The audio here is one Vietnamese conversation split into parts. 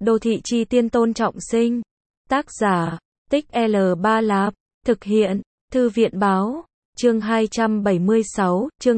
Đô thị chi tiên Tôn Trọng Sinh. Tác giả, Tích L3 Lạp. Thực hiện, Thư viện báo. Chương 276, chương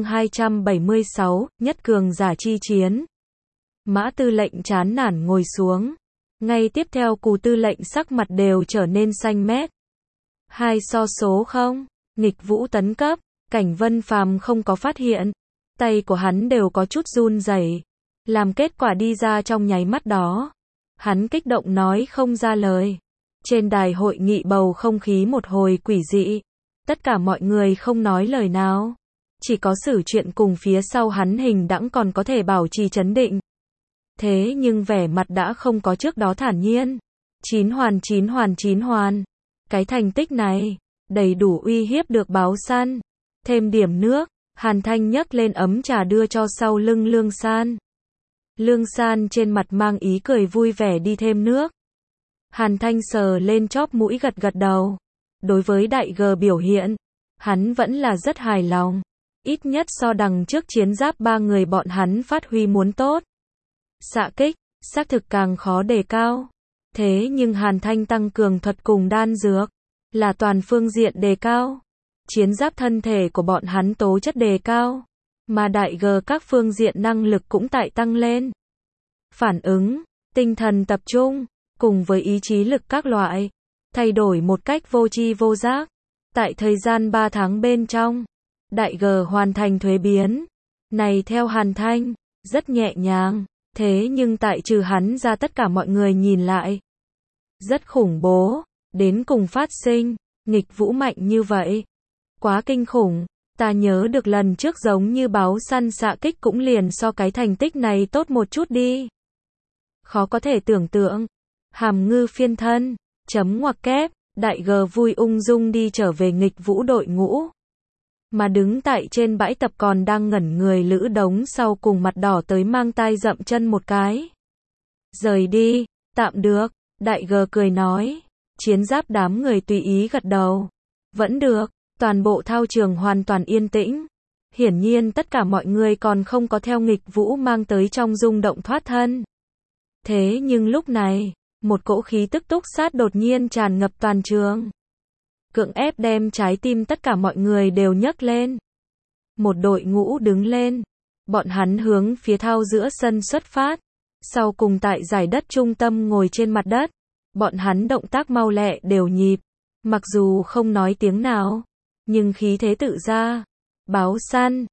276, nhất cường giả chi chiến. Mã tư lệnh chán nản ngồi xuống. Ngay tiếp theo Cù tư lệnh sắc mặt đều trở nên xanh mét. Hai so số không, nghịch vũ tấn cấp, Cảnh Vân Phàm không có phát hiện. Tay của hắn đều có chút run rẩy. Làm kết quả đi ra trong nháy mắt đó. Hắn kích động nói không ra lời. Trên đài hội nghị bầu không khí một hồi quỷ dị. Tất cả mọi người không nói lời nào. Chỉ có Sử Truyện cùng phía sau hắn Hình Đãng còn có thể bảo trì trấn định. Thế nhưng vẻ mặt đã không có trước đó thản nhiên. 9 hoàn. Cái thành tích này, đầy đủ uy hiếp được Báo Săn. Thêm điểm nước, Hàn Thanh nhấc lên ấm trà đưa cho sau lưng Lương San. Lương San trên mặt mang ý cười vui vẻ đi thêm nước. Hàn Thanh sờ lên chóp mũi gật gật đầu. Đối với đại G biểu hiện, hắn vẫn là rất hài lòng. Ít nhất so đằng trước chiến giáp 3 người bọn hắn phát huy muốn tốt. Xạ kích, xác thực càng khó đề cao. Thế nhưng Hàn Thanh tăng cường thuật cùng đan dược, là toàn phương diện đề cao. Chiến giáp thân thể của bọn hắn tố chất đề cao, mà đại G các phương diện năng lực cũng tại tăng lên. Phản ứng, tinh thần tập trung, cùng với ý chí lực các loại, thay đổi một cách vô tri vô giác. Tại thời gian 3 tháng bên trong, đại G hoàn thành thuế biến. Này theo Hàn Thanh, rất nhẹ nhàng, thế nhưng tại trừ hắn ra tất cả mọi người nhìn lại. Rất khủng bố, đến cùng phát sinh, nghịch vũ mạnh như vậy. Quá kinh khủng, ta nhớ được lần trước giống như Báo Săn xạ kích cũng liền so cái thành tích này tốt một chút đi. Khó có thể tưởng tượng. Hàm Ngư phiên thân, chấm ngoặc kép, đại G vui ung dung đi trở về nghịch vũ đội ngũ. Mà đứng tại trên bãi tập còn đang ngẩn người Lữ Đống sau cùng mặt đỏ tới mang tai dậm chân một cái. Rời đi, tạm được, đại G cười nói. Chiến giáp đám người tùy ý gật đầu. Vẫn được, toàn bộ thao trường hoàn toàn yên tĩnh. Hiển nhiên tất cả mọi người còn không có theo nghịch vũ mang tới trong rung động thoát thân. Thế nhưng lúc này, một cỗ khí tức túc sát đột nhiên tràn ngập toàn trường. Cưỡng ép đem trái tim tất cả mọi người đều nhấc lên. Một đội ngũ đứng lên. Bọn hắn hướng phía thao giữa sân xuất phát. Sau cùng tại giải đất trung tâm ngồi trên mặt đất. Bọn hắn động tác mau lẹ đều nhịp. Mặc dù không nói tiếng nào, nhưng khí thế tự ra. Báo Săn,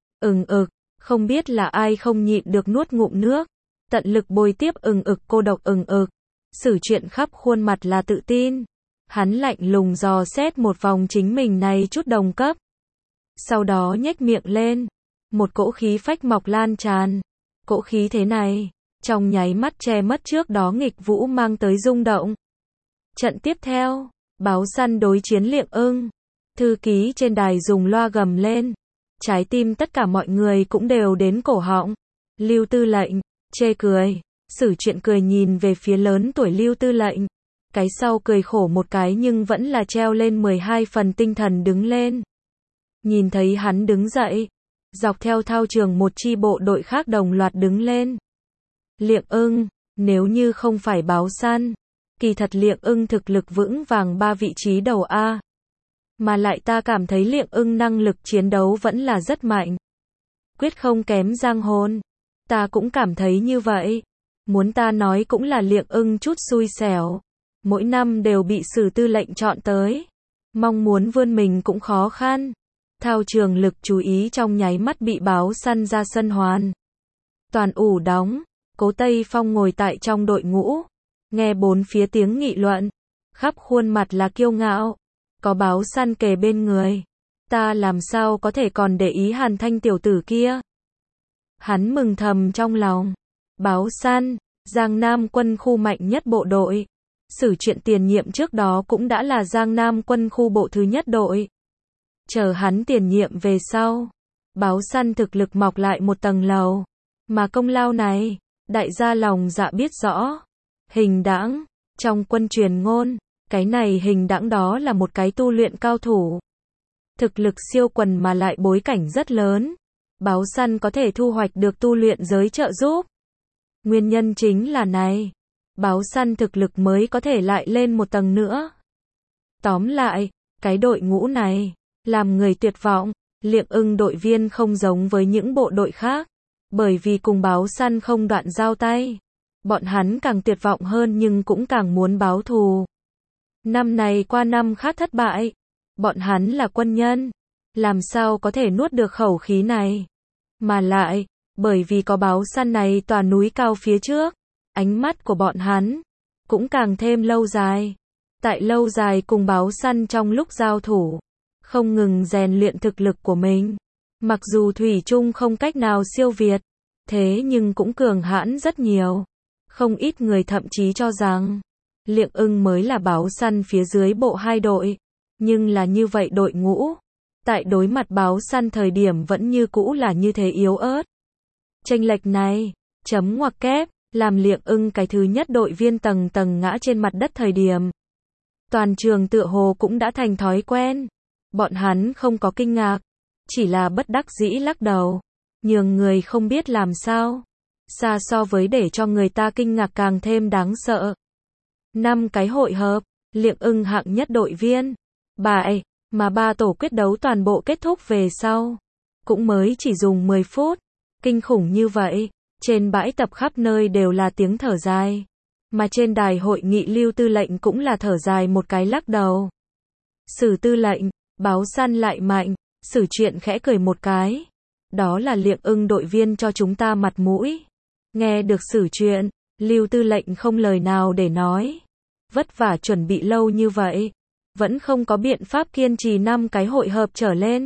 không biết là ai không nhịn được nuốt ngụm nước. Tận lực bồi tiếp cô độc Sử Truyện khắp khuôn mặt là tự tin. Hắn lạnh lùng dò xét một vòng chính mình này chút đồng cấp. Sau đó nhếch miệng lên. Một cỗ khí phách mọc lan tràn. Cỗ khí thế này, trong nháy mắt che mất trước đó nghịch vũ mang tới rung động. Trận tiếp theo, Báo Săn đối chiến Liệng Ưng. Thư ký trên đài dùng loa gầm lên. Trái tim tất cả mọi người cũng đều đến cổ họng. Lưu tư lệnh, chê cười. Sử Truyện cười nhìn về phía lớn tuổi Lưu tư lệnh. Cái sau cười khổ một cái nhưng vẫn là treo lên 12 phần tinh thần đứng lên. Nhìn thấy hắn đứng dậy, dọc theo thao trường một chi bộ đội khác đồng loạt đứng lên. Liệng Ưng, nếu như không phải Báo Săn, kỳ thật Liệng Ưng thực lực vững vàng 3 vị trí đầu A. Mà lại ta cảm thấy Liệng Ưng năng lực chiến đấu vẫn là rất mạnh. Quyết không kém Giang Hồn. Ta cũng cảm thấy như vậy. Muốn ta nói cũng là Liệng Ưng chút xui xẻo. Mỗi năm đều bị Sử tư lệnh chọn tới. Mong muốn vươn mình cũng khó khăn. Thao trường lực chú ý trong nháy mắt bị Báo Săn ra sân hoàn. Toàn ủ đóng. Cố Tây Phong ngồi tại trong đội ngũ. Nghe bốn phía tiếng nghị luận. Khắp khuôn mặt là kiêu ngạo. Có Báo Săn kề bên người. Ta làm sao có thể còn để ý Hàn Thanh tiểu tử kia. Hắn mừng thầm trong lòng. Báo Săn, Giang Nam quân khu mạnh nhất bộ đội. Sử Truyện tiền nhiệm trước đó cũng đã là Giang Nam quân khu bộ thứ nhất đội. Chờ hắn tiền nhiệm về sau. Báo Săn thực lực mọc lại một tầng lầu. Mà công lao này, đại gia lòng dạ biết rõ. Hình Đãng, trong quân truyền ngôn, cái này Hình Đãng đó là một cái tu luyện cao thủ. Thực lực siêu quần mà lại bối cảnh rất lớn. Báo Săn có thể thu hoạch được tu luyện giới trợ giúp. Nguyên nhân chính là này. báo săn thực lực mới có thể lại lên một tầng nữa. Tóm lại, cái đội ngũ này, làm người tuyệt vọng. Liệng Ưng đội viên không giống với những bộ đội khác, bởi vì cùng báo săn không đoạn giao tay. Bọn hắn càng tuyệt vọng hơn nhưng cũng càng muốn báo thù. Năm này qua năm khác thất bại, bọn hắn là quân nhân, làm sao có thể nuốt được khẩu khí này. Mà lại, bởi vì có báo săn này tòa núi cao phía trước, ánh mắt của bọn hắn cũng càng thêm lâu dài. Tại lâu dài cùng báo săn trong lúc giao thủ, không ngừng rèn luyện thực lực của mình. Mặc dù thủy chung không cách nào siêu việt, thế nhưng cũng cường hãn rất nhiều. Không ít người thậm chí cho rằng Liệng Ưng mới là báo săn phía dưới bộ hai đội. Nhưng là như vậy đội ngũ, tại đối mặt báo săn thời điểm vẫn như cũ là như thế yếu ớt. Chênh lệch này, chấm ngoặc kép, làm Liệng Ưng cái thứ nhất đội viên tầng tầng ngã trên mặt đất thời điểm. Toàn trường tựa hồ cũng đã thành thói quen. Bọn hắn không có kinh ngạc, chỉ là bất đắc dĩ lắc đầu, nhường người không biết làm sao. Xa so với để cho người ta kinh ngạc càng thêm đáng sợ. 5 cái hội hợp, Liệng Ưng hạng nhất đội viên, bại, mà 3 tổ quyết đấu toàn bộ kết thúc về sau. Cũng mới chỉ dùng 10 phút, kinh khủng như vậy, trên bãi tập khắp nơi đều là tiếng thở dài. Mà trên đài hội nghị Lưu tư lệnh cũng là thở dài một cái lắc đầu. Sử tư lệnh, báo săn lại mạnh, Sử chuyện khẽ cười một cái. Đó là Liệng Ưng đội viên cho chúng ta mặt mũi. Nghe được Sử chuyện, Lưu tư lệnh không lời nào để nói. Vất vả chuẩn bị lâu như vậy, vẫn không có biện pháp kiên trì 5 cái hội hợp trở lên.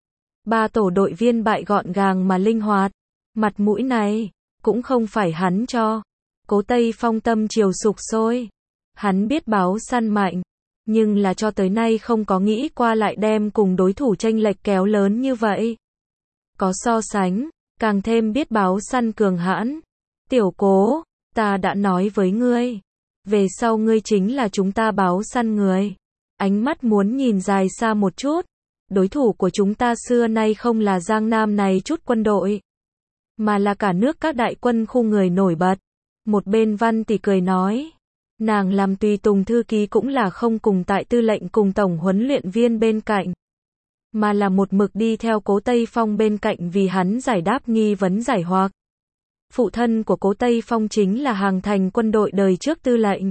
3 tổ đội viên bại gọn gàng mà linh hoạt. Mặt mũi này, cũng không phải hắn cho. Cố Tây Phong tâm chiều sục sôi. Hắn biết báo săn mạnh, nhưng là cho tới nay không có nghĩ qua lại đem cùng đối thủ chênh lệch kéo lớn như vậy. Có so sánh, càng thêm biết báo săn cường hãn. Tiểu Cố, ta đã nói với ngươi, về sau ngươi chính là chúng ta báo săn người. Ánh mắt muốn nhìn dài xa một chút. Đối thủ của chúng ta xưa nay không là Giang Nam này chút quân đội, mà là cả nước các đại quân khu người nổi bật. Một bên Văn Tỷ cười nói, nàng làm tùy tùng thư ký cũng là không cùng tại tư lệnh cùng tổng huấn luyện viên bên cạnh, mà là một mực đi theo Cố Tây Phong bên cạnh vì hắn giải đáp nghi vấn giải hoặc. Phụ thân của Cố Tây Phong chính là Hàng Thành quân đội đời trước tư lệnh.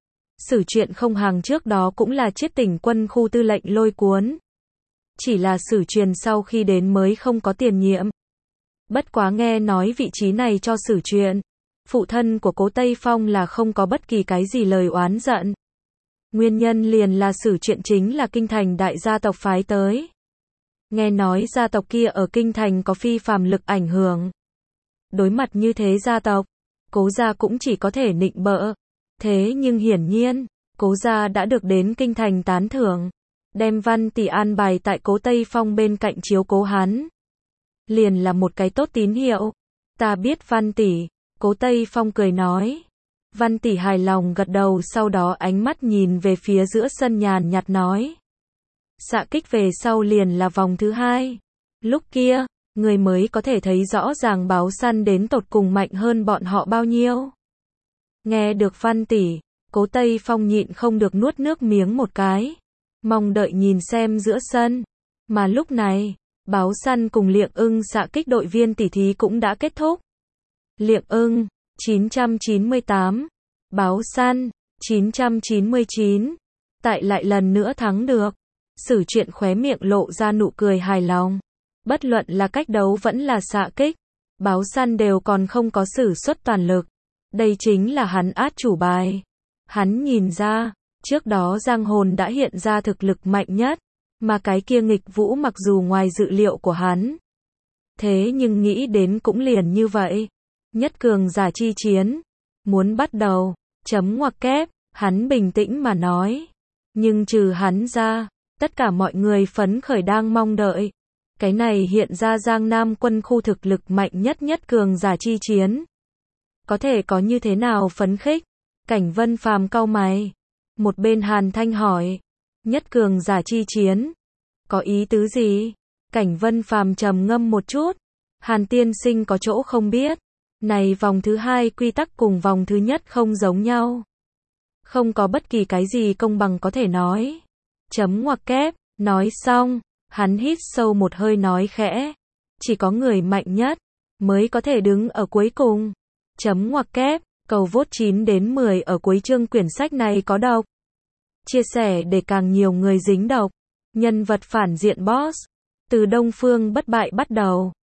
Sử chuyện không hàng trước đó cũng là Chiết Tỉnh quân khu tư lệnh Lôi Cuốn. Chỉ là Sử truyền sau khi đến mới không có tiền nhiệm. Bất quá nghe nói vị trí này cho Sử chuyện, phụ thân của Cố Tây Phong là không có bất kỳ cái gì lời oán giận. Nguyên nhân liền là Sử chuyện chính là kinh thành đại gia tộc phái tới. Nghe nói gia tộc kia ở kinh thành có phi phàm lực ảnh hưởng. Đối mặt như thế gia tộc, Cố gia cũng chỉ có thể nịnh bợ. Thế nhưng hiển nhiên, Cố gia đã được đến kinh thành tán thưởng, đem Văn Tỷ an bài tại Cố Tây Phong bên cạnh chiếu cố hắn. Liền là một cái tốt tín hiệu. Ta biết Văn Tỷ, Cố Tây Phong cười nói. Văn Tỷ hài lòng gật đầu, sau đó ánh mắt nhìn về phía giữa sân nhàn nhạt nói. Xạ kích về sau liền là vòng thứ 2. Lúc kia, người mới có thể thấy rõ ràng báo săn đến tột cùng mạnh hơn bọn họ bao nhiêu. Nghe được Văn Tỷ, Cố Tây Phong nhịn không được nuốt nước miếng một cái, mong đợi nhìn xem giữa sân. Mà lúc này, báo săn cùng Liệng Ưng xạ kích đội viên tỉ thí cũng đã kết thúc. Liệng Ưng 998, báo săn 999, tại lại lần nữa thắng được. Sử chuyện khóe miệng lộ ra nụ cười hài lòng. Bất luận là cách đấu vẫn là xạ kích, báo săn đều còn không có sử xuất toàn lực. Đây chính là hắn át chủ bài. Hắn nhìn ra, trước đó Giang Hồn đã hiện ra thực lực mạnh nhất, mà cái kia Nghịch Vũ mặc dù ngoài dự liệu của hắn. Thế nhưng nghĩ đến cũng liền như vậy. Nhất cường giả chi chiến. Muốn bắt đầu, chấm ngoặc kép, hắn bình tĩnh mà nói. Nhưng trừ hắn ra, tất cả mọi người phấn khởi đang mong đợi. Cái này hiện ra Giang Nam quân khu thực lực mạnh nhất nhất cường giả chi chiến. Có thể có như thế nào phấn khích? Cảnh Vân Phàm cau mày. Một bên Hàn Thanh hỏi. Nhất cường giả chi chiến. Có ý tứ gì? Cảnh Vân Phàm trầm ngâm một chút. Hàn tiên sinh có chỗ không biết. Này vòng thứ hai quy tắc cùng vòng thứ nhất không giống nhau. Không có bất kỳ cái gì công bằng có thể nói. Chấm ngoặc kép, nói xong, hắn hít sâu một hơi nói khẽ. Chỉ có người mạnh nhất mới có thể đứng ở cuối cùng. Chấm ngoặc kép, cầu vote 9 đến 10 ở cuối chương quyển sách này có độc. Chia sẻ để càng nhiều người dính độc. Nhân vật phản diện boss. Từ Đông Phương bất bại bắt đầu.